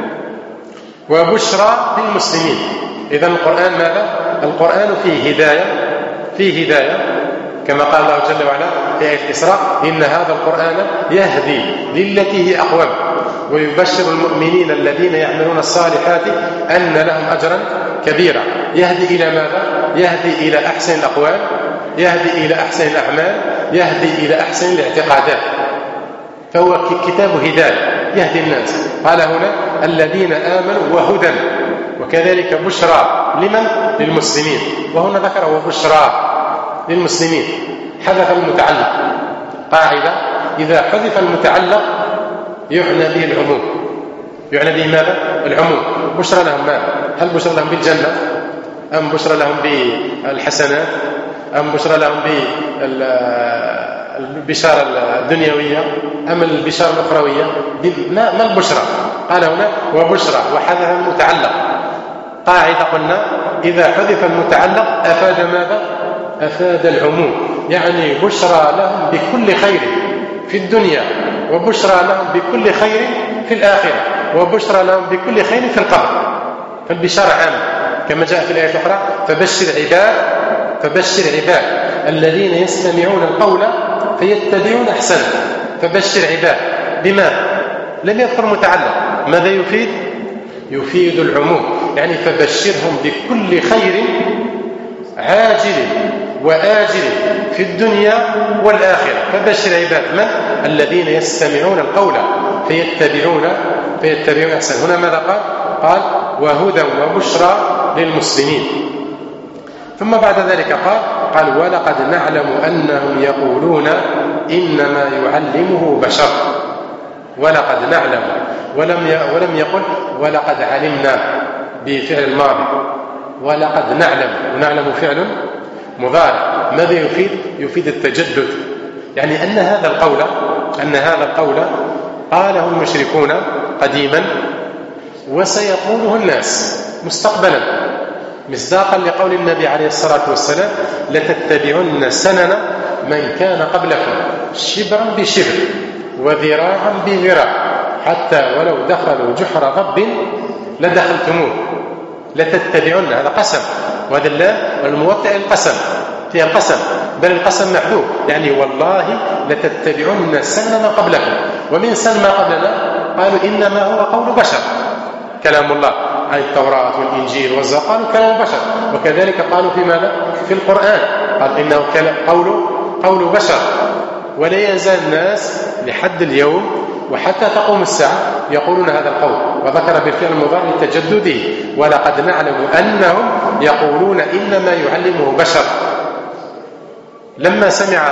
وبشرى للمسلمين. إذن القرآن ماذا؟ القرآن فيه هداية كما قال الله جل وعلا في آية الإسراء إن هذا القرآن يهدي للتي هي أقوم ويبشر المؤمنين الذين يعملون الصالحات أن لهم أجرا كبيرا. يهدي إلى ماذا؟ يهدي إلى أحسن الأقوال، يهدي إلى أحسن الأعمال، يهدي إلى أحسن الاعتقادات. فهو كتاب هداية يهدي الناس. قال هنا الذين آمنوا وهدى، وكذلك بشرى لمن؟ للمسلمين. وهنا ذكره بشرى للمسلمين، حذف المتعلق. قاعدة إذا حذف المتعلق يعنى به العموم. يعنى به ماذا؟ العموم. بشرى لهم ماذا؟ هل بشرى لهم بالجنة، أم بشرى لهم بالحسنات، أم بشرى لهم بالبشارة الدنيوية، أم البشارة الأخروية؟ ما البشرى؟ قال هنا وبشرى وحذف المتعلق. قاعدة قلنا إذا حذف المتعلق أفاد ماذا؟ أفاد العموم. يعني بشرى لهم بكل خير في الدنيا، وبشرى لهم بكل خير في الآخرة، وبشرى لهم بكل خير في القبر. فالبشارة عامة كما جاء في الآية الأخرى فبشر عباد الذين يستمعون القول فيتبعون أحسنه. فبشر عباد بما لم يذكر متعلق. ماذا يفيد؟ يفيد العموم. يعني فبشرهم بكل خير عاجل وآجل في الدنيا والآخرة. فبشر عباد من؟ الذين يستمعون القول فيتبعون أحسن. هنا ماذا قال وهدى وبشرى للمسلمين. ثم بعد ذلك قال ولقد نعلم أنهم يقولون إنما يعلمه بشر. ولقد نعلم، ولم يقل ولقد علمنا بفعل الماضي. ولقد نعلم، ونعلم فعل مضارع. ماذا يفيد؟ يفيد التجدد. يعني أن هذا القول قاله المشركون قديما وسيقوله الناس مستقبلا، مصداقا لقول النبي عليه الصلاة والسلام لتتبعن سنن من كان قبلكم شبرا بشبر وذراعا بذراع حتى ولو دخلوا جحر ضب لدخلتموه. لتتبعن، هذا قسم، وهذا الله الموطئ القسم فيها القسم، بل القسم محذوف. يعني والله لتتبعن سنن من قبلكم. ومن سن ما قبلنا قالوا إنما هو قول بشر، كلام الله عن التوراة والإنجيل والزبور قالوا كلام بشر. وكذلك قالوا في ماذا؟ في القرآن قال إنه قول بشر. ولا يزال الناس لحد اليوم وحتى تقوم الساعة يقولون هذا القول. وذكر بالفعل المضارع لتجدده ولقد نعلم أنهم يقولون إنما يعلمه بشر. لما سمع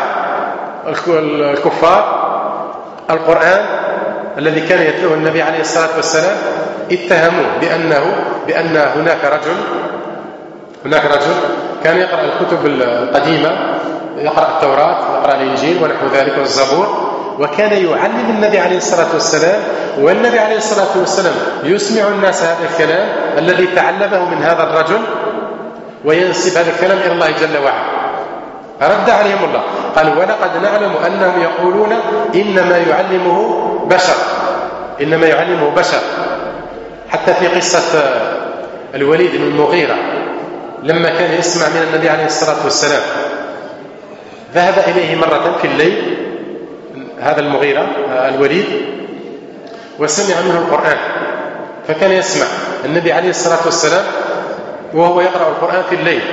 الكفار القرآن الذي كان يتلوه النبي عليه الصلاة والسلام اتهموه بأن هناك رجل كان يقرأ الكتب القديمة، يقرأ التوراة، يقرأ الإنجيل ونحو ذلك والزبور، وكان يعلم النبي عليه الصلاة والسلام، والنبي عليه الصلاة والسلام يسمع الناس هذا الكلام الذي تعلمه من هذا الرجل وينسب هذا الكلام إلى الله جل وعلا. رد عليهم الله قال ولقد نعلم أنهم يقولون إنما يعلمه بشر. حتى في قصة الوليد بن المغيرة لما كان يسمع من النبي عليه الصلاة والسلام ذهب إليه مرة في الليل هذا المغيرة الوليد وسمع منه القرآن، فكان يسمع النبي عليه الصلاة والسلام وهو يقرأ القرآن في الليل.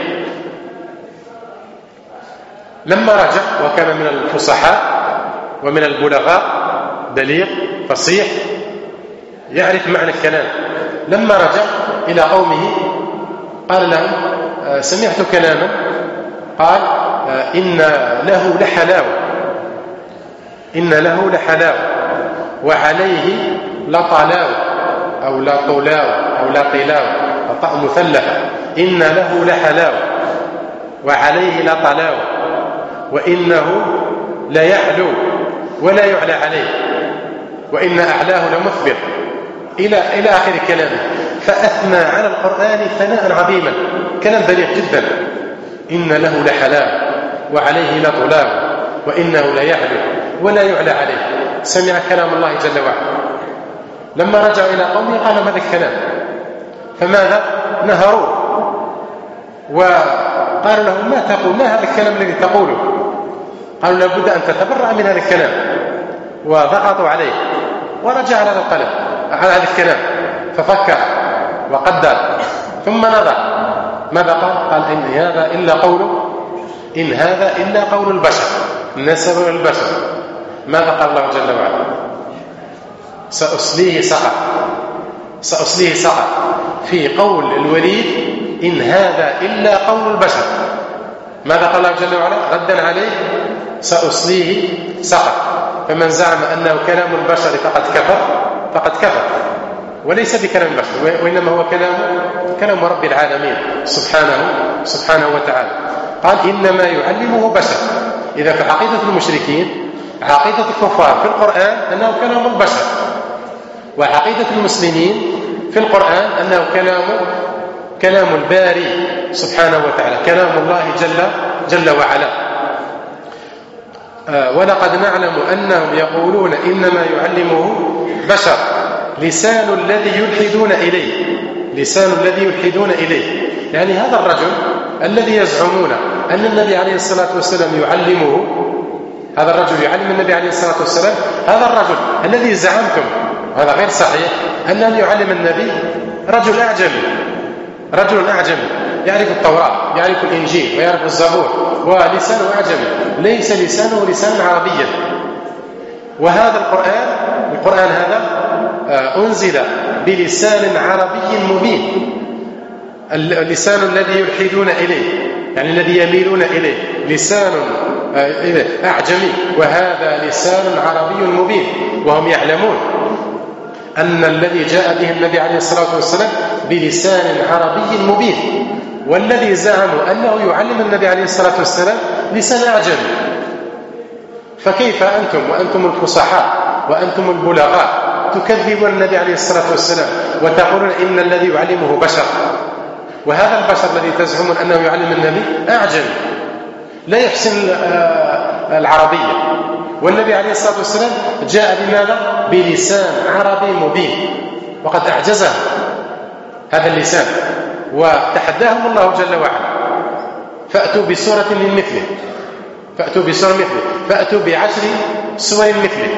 لما رجع وكان من الفصحاء ومن البلغاء بليغ فصيح يعرف معنى الكلام، لما رجع إلى قومه قال لهم سمعت كلاما قال إن له لحلاوة، إن له لحلاوة وعليه لطلاوة أو لطلاوة أو لطلاوة، طاء مثلثة، إن له لحلاوة وعليه لطلاوة وإنه ليعلو ولا يعلى عليه وإن أعلاه لمثبت إلى آخر كلامه. فأثنى على القرآن ثناء عظيما، كلام بليغ جدا. إن له لحلاوة وعليه لطلاوة وإنه ليعلو ولا يعلى عليه. سمع كلام الله جل وعلا، لما رجع إلى قومه قال هذا الكلام، فماذا؟ نهروه وقالوا له ما تقول، ما هذا الكلام الذي تقوله؟ قالوا لابد أن تتبرأ من هذا الكلام، وضغطوا عليه ورجع على القلم على هذا الكلام، ففكر وقدر ثم نظر، ماذا قال؟ قال إن هذا إلا قول البشر، نسب البشر. ماذا قال الله جل وعلا؟ سأصليه سقر. في قول الوليد إن هذا إلا قول البشر. ماذا قال الله جل وعلا ردا عليه؟ سأصليه سقر. فمن زعم أنه كلام البشر فقد كفر، وليس بكلام البشر، وإنما هو كلام رب العالمين سبحانه وتعالى. قال إنما يعلمه بشر. إذا في عقيدة المشركين، عقيدة الكفار في القرآن أنه كلام البشر، وعقيدة المسلمين في القرآن أنه كلام الباري سبحانه وتعالى، كلام الله جل وعلا. ولقد نعلم أنهم يقولون إنما يعلمه بشر لسان الذي يلحدون إليه، يعني هذا الرجل الذي يزعمون أن النبي عليه الصلاة والسلام يعلمه، هذا الرجل يعلم النبي عليه الصلاة والسلام، هذا الرجل الذي زعمتم، هذا غير صحيح، أن يعلم النبي رجل أعجمي يعرف التوراة، يعرف الإنجيل ويعرف الزبور، ولسانه أعجمي، ليس لسانه لسانا عربيا. وهذا القرآن هذا أنزل بلسان عربي مبين، اللسان الذي يلحدون إليه، يعني الذي يميلون إليه، لسان أعجمي، وهذا لسان عربي مبين. وهم يعلمون أن الذي جاء به النبي عليه الصلاة والسلام بلسان عربي مبين، والذي زعموا أنه يعلم النبي عليه الصلاة والسلام لسان أعجمي. فكيف أنتم وأنتم الفصحاء وأنتم البلغاء تكذبون النبي عليه الصلاة والسلام وتقولون إن الذي يعلمه بشر، وهذا البشر الذي تزعمون أنه يعلم النبي أعجمي لا يحسن العربية، والنبي عليه الصلاة والسلام جاء بماذا؟ بلسان عربي مبين، وقد أعجزه هذا اللسان، وتحداهم الله جل وعلا فأتوا بسورة من مثله، فأتوا ب10 سور مثله،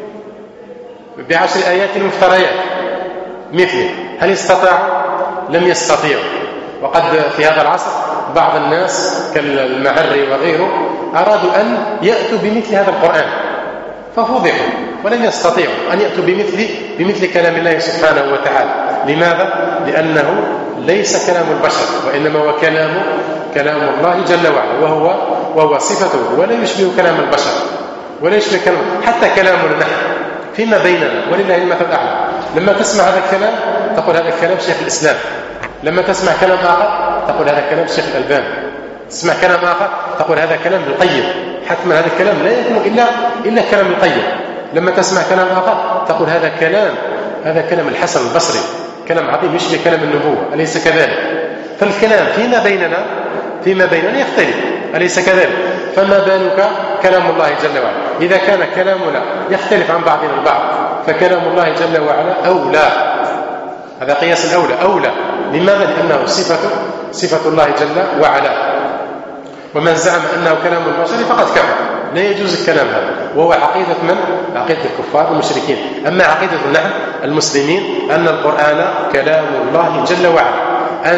ب10 آيات مفتريات مثله. هل استطاعوا؟ لم يستطيعوا. وقد في هذا العصر بعض الناس كالمعري وغيره أرادوا أن يأتوا بمثل هذا القرآن ففضحوا ولم يستطيعوا أن يأتوا بمثل كلام الله سبحانه وتعالى. لماذا؟ لأنه ليس كلام البشر، وإنما هو كلام الله جل وعلا، وهو صفته، ولا يشبه كلام البشر، ولا يشبه حتى كلامنا نحن فيما بيننا، ولله المثل الأعلى. لما تسمع هذا الكلام تقول هذا الكلام شيخ الإسلام، لما تسمع كلام آخر تقول هذا كلام شيخ الألباني، تسمع كلام آخر تقول هذا كلام القيم. حتما هذا الكلام لا يكون إلا كلام القيم. لما تسمع كلام آخر تقول هذا كلام الحسن البصري، كلام عظيم يشبه كلام النبوة، أليس كذلك؟ فالكلام فيما بيننا يختلف، أليس كذلك؟ فما بالك كلام الله جل وعلا؟ إذا كان كلامنا يختلف عن بعضنا البعض فكلام الله جل وعلا أولى، هذا قياس أولى. لماذا؟ لأنه صفة الله جل وعلا. ومن زعم أنه كلام البشر فقد كفر، لا يجوز الكلام هذا، وهو عقيدة من؟ عقيدة الكفار المشركين. أما عقيدة نحن المسلمين أن القرآن كلام الله جل وعلا،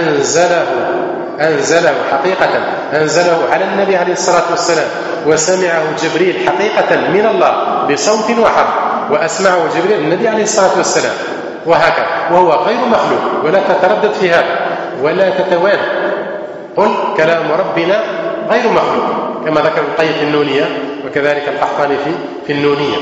أنزله حقيقة، أنزله على النبي عليه الصلاة والسلام، وسمعه جبريل حقيقة من الله بصوت وحرف، وأسمعه جبريل النبي عليه الصلاة والسلام، وهكذا، وهو غير مخلوق. ولا تتردد في هذا ولا تتوانى، قل كلام ربنا غير مخلوق، كما ذكر القيم في النونية وكذلك القحطاني في النونية.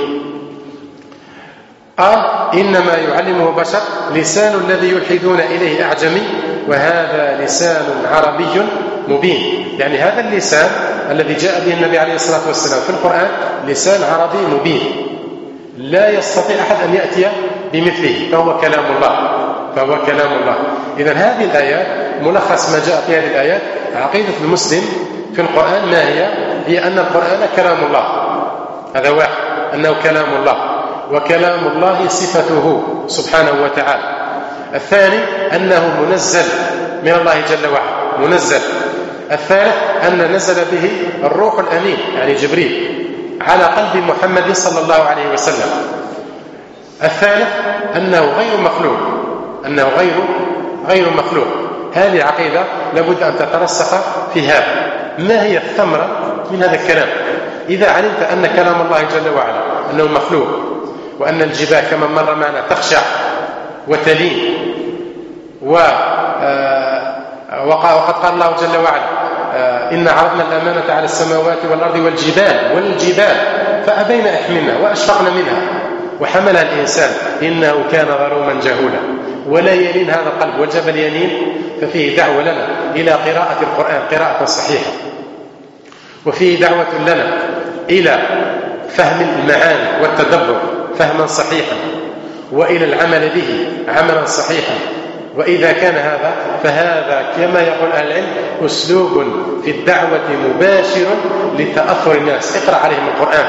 قال إنما يعلمه بشر، لسان الذي يلحدون إليه أعجمي وهذا لسان عربي مبين. يعني هذا اللسان الذي جاء به النبي عليه الصلاة والسلام في القرآن لسان عربي مبين، لا يستطيع أحد أن يأتي بمثله، فهو كلام الله. إذن هذه الآيات ملخص ما جاء في هذه الآيات. عقيدة المسلم في القرآن ما هي أن القرآن كلام الله، هذا واحد، أنه كلام الله، وكلام الله صفته سبحانه وتعالى. الثاني أنه منزل من الله جل وعلا، منزل. الثالث أن نزل به الروح الأمين يعني جبريل على قلب محمد صلى الله عليه وسلم. الثالث أنه غير مخلوق، أنه غير مخلوق. هذه عقيدة لابد أن تترسخ في هذا. ما هي الثمرة من هذا الكلام؟ إذا علمت أن كلام الله جل وعلا أنه مخلوق، وأن الجبال كما مر معنا تخشع وتلين، وقد قال الله جل وعلا إن عرضنا الأمانة على السماوات والأرض والجبال فأبين يحملنها وأشفقن منها وحملها الإنسان إنه كان ظلوما جهولا. ولا يلين هذا القلب والجبل يلين، ففيه دعوة لنا إلى قراءة القرآن قراءة صحيحة، وفيه دعوة لنا إلى فهم المعاني والتدبر فهما صحيحا، وإلى العمل به عملا صحيحا. وإذا كان هذا فهذا كما يقول أهل العلم أسلوب في الدعوة مباشر لتأثر الناس. اقرأ عليهم القرآن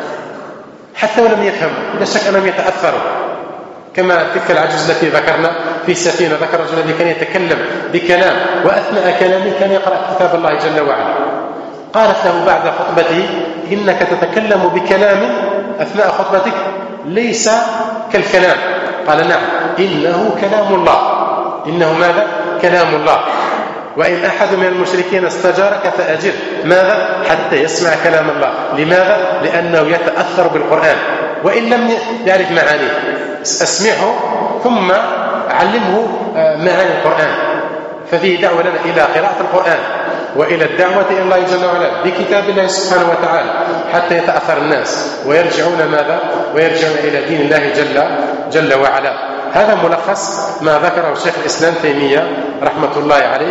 حتى ولم يفهموا، لا شك أنهم يتأثروا، كما تلك العجوز التي ذكرنا في السفينة، ذكر الرجل الذي كان يتكلم بكلام وأثناء كلامه كان يقرأ كتاب الله جل وعلا. قالت له بعد خطبته إنك تتكلم بكلام أثناء خطبتك ليس كالكلام. قال نعم إنه كلام الله. إنه ماذا؟ كلام الله. وإن أحد من المشركين استجارك فأجر، ماذا؟ حتى يسمع كلام الله. لماذا؟ لأنه يتأثر بالقرآن وإن لم يعرف معانيه. أسمعه ثم علمه معاني القرآن. ففيه دعوة لنا إلى قراءة القرآن وإلى الدعوة إلى الله جل وعلا بكتاب الله سبحانه وتعالى حتى يتأثر الناس ويرجعون ماذا؟ ويرجعون إلى دين الله جل وعلا. هذا ملخص ما ذكره الشيخ الإسلام تيمية رحمة الله عليه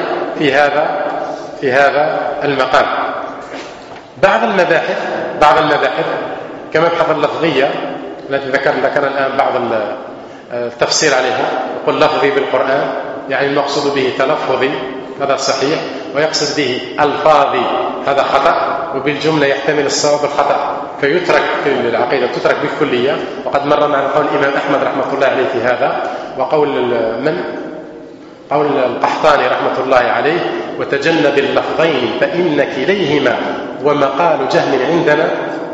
في هذا المقام. بعض المباحث كمبحث اللفظية التي ذكرنا الآن بعض التفسير عليها. يقول لفظي بالقرآن يعني المقصود به تلفظي، هذا صحيح، ويقصد به ألفاظي، هذا خطأ، وبالجملة يحتمل الصواب والخطأ، فيترك في العقيدة تترك بالكلية. وقد مر معنا قول الإمام أحمد رحمة الله عليه في هذا، وقول قول القحطاني رحمة الله عليه وتجنب اللفظين فإن كليهما ومقال جهم عندنا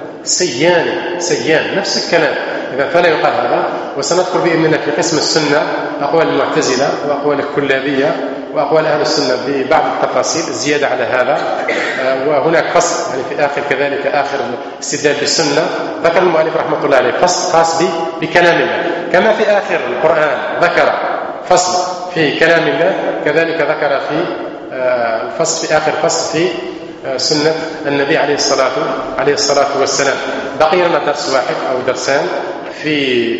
سيان نفس الكلام. إذا فلا يقال هذا. وسنذكر بإذن الله في قسم السنة أقوال المعتزلة وأقوال الكلابية وأقوال أهل السنة ببعض التفاصيل الزيادة على هذا. وهناك فصل يعني في آخر كذلك آخر استدلال بالسنة ذكر المؤلف رحمة الله عليه فصل خاص بكلام الله، كما في آخر القرآن ذكر فصل في كلام الله، كذلك ذكر في الفصل في آخر فصل في سنة النبي عليه الصلاة والسلام. بقي لنا درس واحد أو درسان في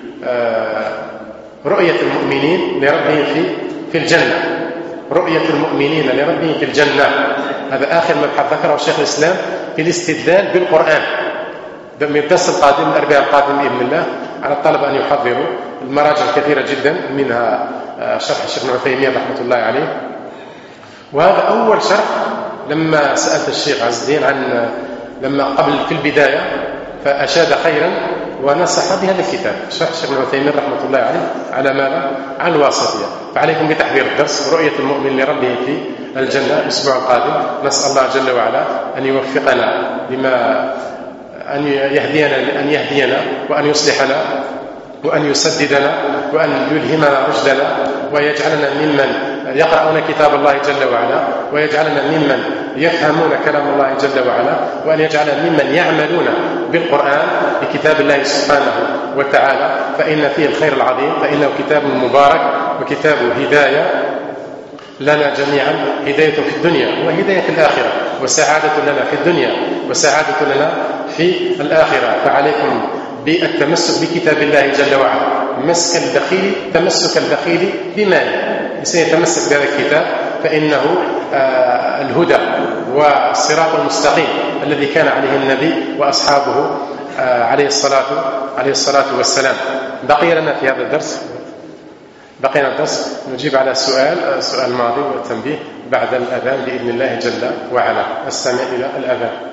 رؤية المؤمنين لربهم في الجنة. رؤية المؤمنين لربهم في الجنة، هذا آخر مبحث ذكره الشيخ الإسلام في الاستدلال بالقرآن. من الدرس القادم الأربعاء القادم بإذن الله على الطلبة أن يحضروا المراجع كثيرة جدا، منها شرح الشيخ ابن عثيمين رحمة الله عليه. وهذا أول شرح. لما سألت الشيخ عز الدين عن لما قبل في البداية فأشاد خيرا ونصح بهذا الكتاب شرح الشيخ ابن عثيمين رحمة الله عليه على ماذا؟ على الواسطية. فعليكم بتحضير الدرس رؤية المؤمن لربه في الجنة الأسبوع القادم. نسأل الله جل وعلا أن يوفقنا لما أن يهدينا وأن يصلحنا وأن يسددنا وأن يلهمنا رشدنا ويجعلنا ممن يقرؤون كتاب الله جل وعلا، ويجعلنا ممن يفهمون كلام الله جل وعلا، وأن يجعلنا ممن يعملون بالقرآن بكتاب الله سبحانه وتعالى، فإن فيه الخير العظيم، فإنه كتاب مبارك وكتاب هداية لنا جميعا هداية في الدنيا وهداية في الآخرة، وسعادة لنا في الدنيا وسعادة لنا في الآخرة. فعليكم بالتمسك بكتاب الله جل وعلا. تمسك البخيل بماله، سيتمسك بهذا الكتاب فإنه الهدى والصراط المستقيم الذي كان عليه النبي وأصحابه عليه الصلاة والسلام. بقي لنا في هذا الدرس نجيب على السؤال الماضي والتنبيه بعد الأذان بإذن الله جل وعلا. نستمع إلى الأذان.